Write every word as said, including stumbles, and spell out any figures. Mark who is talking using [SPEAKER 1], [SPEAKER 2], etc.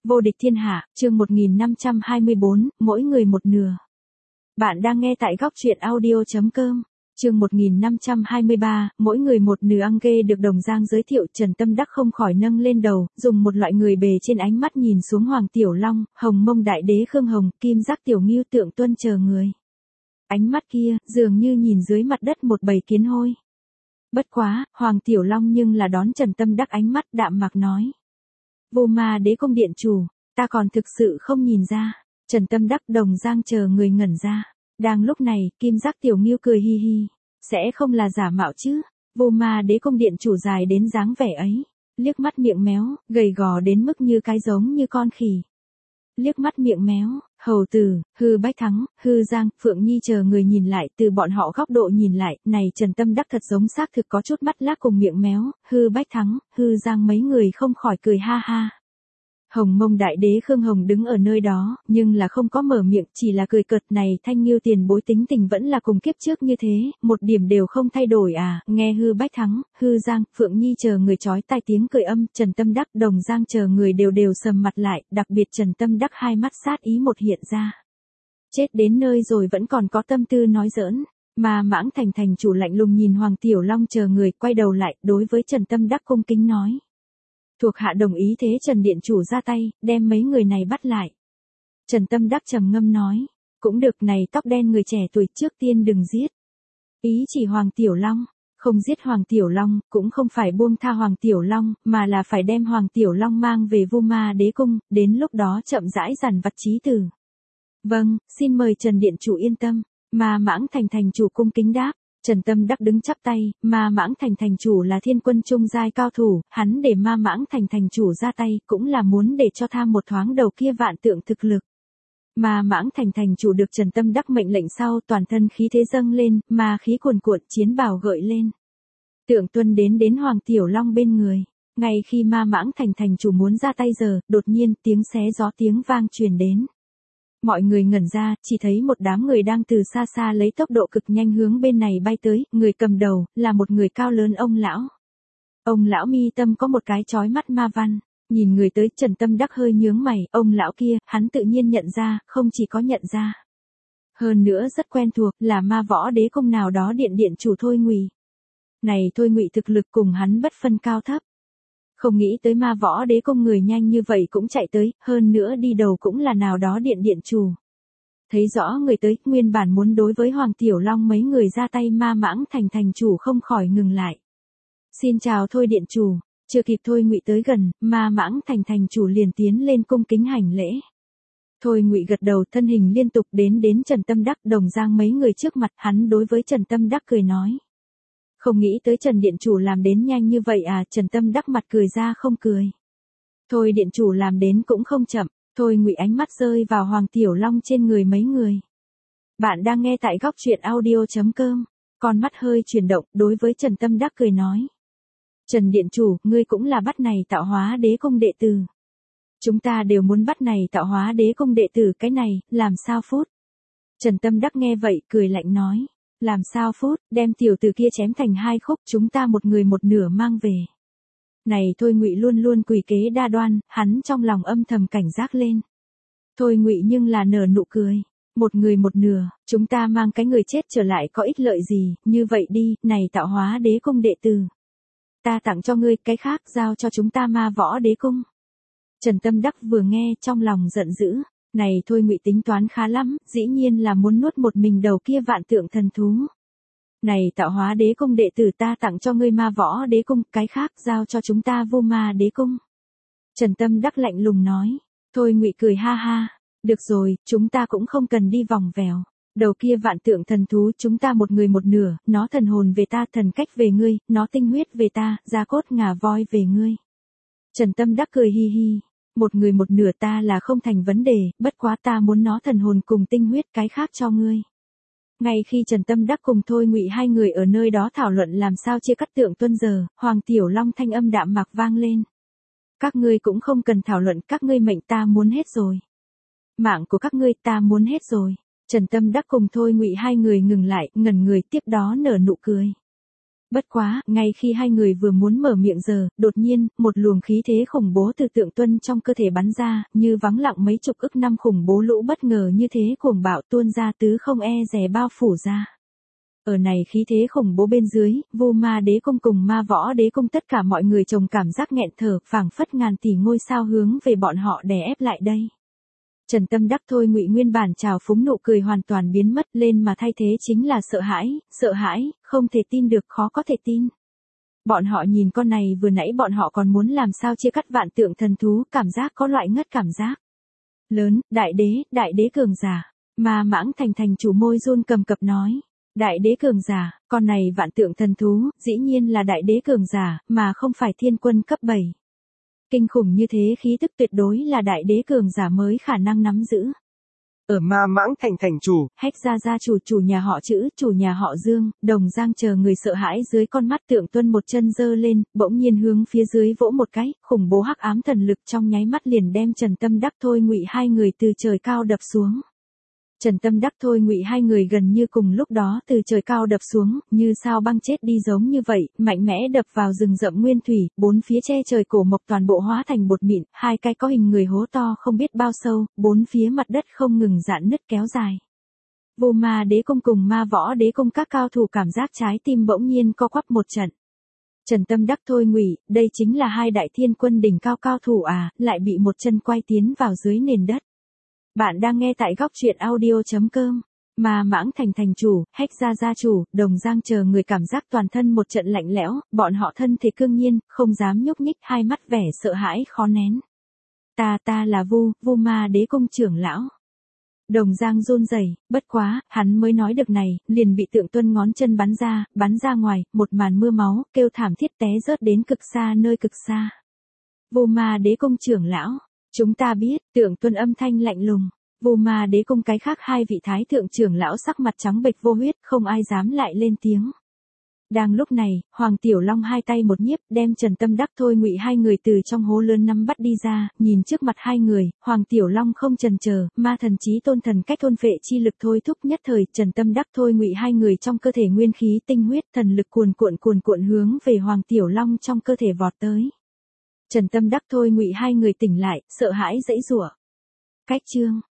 [SPEAKER 1] Vô địch thiên hạ, chương một nghìn năm trăm hai mươi bốn, mỗi người một nửa. Bạn đang nghe tại góc truyện audio chấm com. Chương một nghìn năm trăm hai mươi ba, mỗi người một nửa. Ăn ghê được Đồng Giang giới thiệu, Trần Tâm Đắc không khỏi nâng lên đầu, dùng một loại người bề trên ánh mắt nhìn xuống Hoàng Tiểu Long, Hồng Mông Đại Đế Khương Hồng, Kim Giác Tiểu Ngưu Tượng Tuân chờ người. Ánh mắt kia, dường như nhìn dưới mặt đất một bầy kiến hôi. Bất quá, Hoàng Tiểu Long nhưng là đón Trần Tâm Đắc ánh mắt đạm mạc nói. Vô Ma Đế Cung điện chủ, ta còn thực sự không nhìn ra. Trần Tâm Đắc, Đồng Giang chờ người ngẩn ra. Đang lúc này, Kim Giác Tiểu Ngưu cười hi hi. Sẽ không là giả mạo chứ? Vô Ma Đế Cung điện chủ dài đến dáng vẻ ấy. Liếc mắt miệng méo, gầy gò đến mức như cái giống như con khỉ. Liếc mắt miệng méo, Hầu Tử, Hư Bách Thắng, Hư Giang, Phượng Nhi chờ người nhìn lại, từ bọn họ góc độ nhìn lại, này Trần Tâm Đắc thật giống xác thực có chút mắt lác cùng miệng méo, Hư Bách Thắng, Hư Giang mấy người không khỏi cười ha ha. Hồng Mông Đại Đế Khương Hồng đứng ở nơi đó, nhưng là không có mở miệng, chỉ là cười cợt. Này Thanh Nghiêu tiền bối tính tình vẫn là cùng kiếp trước như thế, một điểm đều không thay đổi à. Nghe Hư Bách Thắng, Hư Giang, Phượng Nhi chờ người chói tai tiếng cười âm, Trần Tâm Đắc, Đồng Giang chờ người đều đều sầm mặt lại, đặc biệt Trần Tâm Đắc hai mắt sát ý một hiện ra. Chết đến nơi rồi vẫn còn có tâm tư nói giỡn. Mà Mãng Thành thành chủ lạnh lùng nhìn Hoàng Tiểu Long chờ người, quay đầu lại, đối với Trần Tâm Đắc cung kính nói. Thuộc hạ đồng ý, thế Trần điện chủ ra tay, đem mấy người này bắt lại. Trần Tâm Đắc trầm ngâm nói, cũng được, này tóc đen người trẻ tuổi trước tiên đừng giết. Ý chỉ Hoàng Tiểu Long, không giết Hoàng Tiểu Long, cũng không phải buông tha Hoàng Tiểu Long, mà là phải đem Hoàng Tiểu Long mang về Vô Ma Đế Cung, đến lúc đó chậm rãi dằn vặt chí tử. Vâng, xin mời Trần điện chủ yên tâm. Mà Mãng Thành thành chủ cung kính đáp. Trần Tâm Đắc đứng chắp tay, Ma Mãng Thành thành chủ là thiên quân trung giai cao thủ, hắn để Ma Mãng Thành thành chủ ra tay, cũng là muốn để cho tham một thoáng đầu kia vạn tượng thực lực. Ma Mãng Thành thành chủ được Trần Tâm Đắc mệnh lệnh sau, toàn thân khí thế dâng lên, ma khí cuồn cuộn, chiến bào gợi lên. Tượng Tuân đến đến Hoàng Tiểu Long bên người. Ngay khi Ma Mãng Thành thành chủ muốn ra tay giờ, đột nhiên tiếng xé gió tiếng vang truyền đến. Mọi người ngẩn ra, chỉ thấy một đám người đang từ xa xa lấy tốc độ cực nhanh hướng bên này bay tới, người cầm đầu, là một người cao lớn ông lão. Ông lão mi tâm có một cái chói mắt ma văn, nhìn người tới Trần Tâm Đắc hơi nhướng mày, ông lão kia, hắn tự nhiên nhận ra, không chỉ có nhận ra. Hơn nữa rất quen thuộc, là Ma Võ Đế Cung nào đó điện điện chủ Thôi Ngụy. Này Thôi Ngụy thực lực cùng hắn bất phân cao thấp. Không nghĩ tới Ma Võ Đế Cung người nhanh như vậy cũng chạy tới, hơn nữa đi đầu cũng là nào đó điện điện chủ. Thấy rõ người tới, nguyên bản muốn đối với Hoàng Tiểu Long mấy người ra tay Ma Mãng Thành thành chủ không khỏi ngừng lại. Xin chào Thôi điện chủ, chưa kịp Thôi Ngụy tới gần, Ma Mãng Thành thành chủ liền tiến lên cung kính hành lễ. Thôi Ngụy gật đầu, thân hình liên tục đến đến Trần Tâm Đắc, Đồng Giang mấy người trước mặt, hắn đối với Trần Tâm Đắc cười nói. Không nghĩ tới Trần điện chủ làm đến nhanh như vậy à. Trần Tâm Đắc mặt cười ra không cười. Thôi điện chủ làm đến cũng không chậm. Thôi Ngụy ánh mắt rơi vào Hoàng Tiểu Long trên người mấy người. Bạn đang nghe tại góc truyện audio chấm com. Con mắt hơi chuyển động, đối với Trần Tâm Đắc cười nói. Trần điện chủ, ngươi cũng là bắt này Tạo Hóa Đế Cung đệ tử. Chúng ta đều muốn bắt này Tạo Hóa Đế Cung đệ tử, cái này, làm sao phút? Trần Tâm Đắc nghe vậy, cười lạnh nói. Làm sao phút, đem tiểu tử kia chém thành hai khúc, chúng ta một người một nửa mang về. Này Thôi Ngụy luôn luôn quỷ kế đa đoan, hắn trong lòng âm thầm cảnh giác lên. Thôi Ngụy nhưng là nở nụ cười. Một người một nửa, chúng ta mang cái người chết trở lại có ích lợi gì, như vậy đi, này Tạo Hóa Đế Cung đệ tử. Ta tặng cho ngươi, cái khác giao cho chúng ta Ma Võ Đế Cung. Trần Tâm Đắc vừa nghe trong lòng giận dữ. Này Thôi Ngụy tính toán khá lắm, dĩ nhiên là muốn nuốt một mình đầu kia vạn tượng thần thú. Này Tạo Hóa Đế Cung đệ tử, ta tặng cho ngươi Ma Võ Đế Cung, cái khác giao cho chúng ta Vô Ma Đế Cung. Trần Tâm Đắc lạnh lùng nói. Thôi Ngụy cười ha ha. Được rồi, chúng ta cũng không cần đi vòng vèo. Đầu kia vạn tượng thần thú chúng ta một người một nửa, nó thần hồn về ta, thần cách về ngươi, nó tinh huyết về ta, da cốt ngà voi về ngươi. Trần Tâm Đắc cười hi hi. Một người một nửa ta là không thành vấn đề, bất quá ta muốn nó thần hồn cùng tinh huyết, cái khác cho ngươi. Ngay khi Trần Tâm Đắc cùng Thôi Ngụy hai người ở nơi đó thảo luận làm sao chia cắt Tượng Tuân giờ, Hoàng Tiểu Long thanh âm đạm mạc vang lên. Các ngươi cũng không cần thảo luận, các ngươi mệnh ta muốn hết rồi. Mạng của các ngươi ta muốn hết rồi. Trần Tâm Đắc cùng Thôi Ngụy hai người ngừng lại, ngẩn người, tiếp đó nở nụ cười. Bất quá, ngay khi hai người vừa muốn mở miệng giờ, đột nhiên, một luồng khí thế khủng bố từ Tượng Tuân trong cơ thể bắn ra, như vắng lặng mấy chục ức năm khủng bố lũ bất ngờ như thế cuồng bạo tuôn ra tứ không e dè bao phủ ra. Ở này khí thế khủng bố bên dưới, Vu Ma Đế Cung cùng Ma Võ Đế Cung tất cả mọi người trông cảm giác nghẹn thở, phảng phất ngàn tỷ ngôi sao hướng về bọn họ đè ép lại đây. Trần Tâm Đắc Thôi Ngụy nguyên bản trào phúng nụ cười hoàn toàn biến mất lên mà thay thế chính là sợ hãi, sợ hãi, không thể tin được, khó có thể tin. Bọn họ nhìn con này vừa nãy bọn họ còn muốn làm sao chia cắt vạn tượng thần thú, cảm giác có loại ngất cảm giác. Lớn, đại đế, đại đế cường giả. Ma Mãng Thành thành chủ môi run cầm cập nói. Đại đế cường giả, con này vạn tượng thần thú, dĩ nhiên là đại đế cường giả, mà không phải thiên quân cấp bảy. Kinh khủng như thế khí tức tuyệt đối là đại đế cường giả mới khả năng nắm giữ.
[SPEAKER 2] Ở Ma Mãng Thành thành chủ,
[SPEAKER 1] Hách gia gia chủ chủ nhà họ Chữ, chủ nhà họ Dương, Đồng Giang chờ người sợ hãi dưới con mắt Tượng Tuân một chân giơ lên, bỗng nhiên hướng phía dưới vỗ một cái, khủng bố hắc ám thần lực trong nháy mắt liền đem Trần Tâm Đắc Thôi Ngụy hai người từ trời cao đập xuống. Trần Tâm Đắc Thôi Ngụy hai người gần như cùng lúc đó từ trời cao đập xuống, như sao băng chết đi giống như vậy, mạnh mẽ đập vào rừng rậm nguyên thủy, bốn phía che trời cổ mộc toàn bộ hóa thành bột mịn, hai cái có hình người hố to không biết bao sâu, bốn phía mặt đất không ngừng dạn nứt kéo dài. Vu Ma Đế Cung cùng Ma Võ Đế Cung các cao thủ cảm giác trái tim bỗng nhiên co quắp một trận. Trần Tâm Đắc Thôi Ngụy, đây chính là hai đại thiên quân đỉnh cao cao thủ à, lại bị một chân quay tiến vào dưới nền đất. Bạn đang nghe tại góc truyện audio chấm com. Ma Mãng Thành thành chủ, Hách gia gia chủ, Đồng Giang chờ người cảm giác toàn thân một trận lạnh lẽo, bọn họ thân thể cương nhiên, không dám nhúc nhích, hai mắt vẻ sợ hãi khó nén. Ta ta là Vu, Vu Ma Đế Cung trưởng lão. Đồng Giang run rẩy, bất quá, hắn mới nói được này, liền bị Tượng Tuân ngón chân bắn ra, bắn ra ngoài, một màn mưa máu, kêu thảm thiết té rớt đến cực xa nơi cực xa. Vu Ma Đế Cung trưởng lão. Chúng ta biết, Tượng Tuân âm thanh lạnh lùng. Vu Ma Đế Cung cái khác hai vị thái thượng trưởng lão sắc mặt trắng bệch vô huyết, không ai dám lại lên tiếng. Đang lúc này, Hoàng Tiểu Long hai tay một nhiếp, đem Trần Tâm Đắc Thôi Ngụy hai người từ trong hố lớn nắm bắt đi ra, nhìn trước mặt hai người, Hoàng Tiểu Long không chần chờ, ma thần chí tôn thần cách thôn phệ chi lực thôi thúc nhất thời, Trần Tâm Đắc Thôi Ngụy hai người trong cơ thể nguyên khí tinh huyết, thần lực cuồn cuộn cuồn cuộn hướng về Hoàng Tiểu Long trong cơ thể vọt tới. Trần Tâm Đắc Thôi Ngụy hai người tỉnh lại, sợ hãi giãy giụa. Cách chương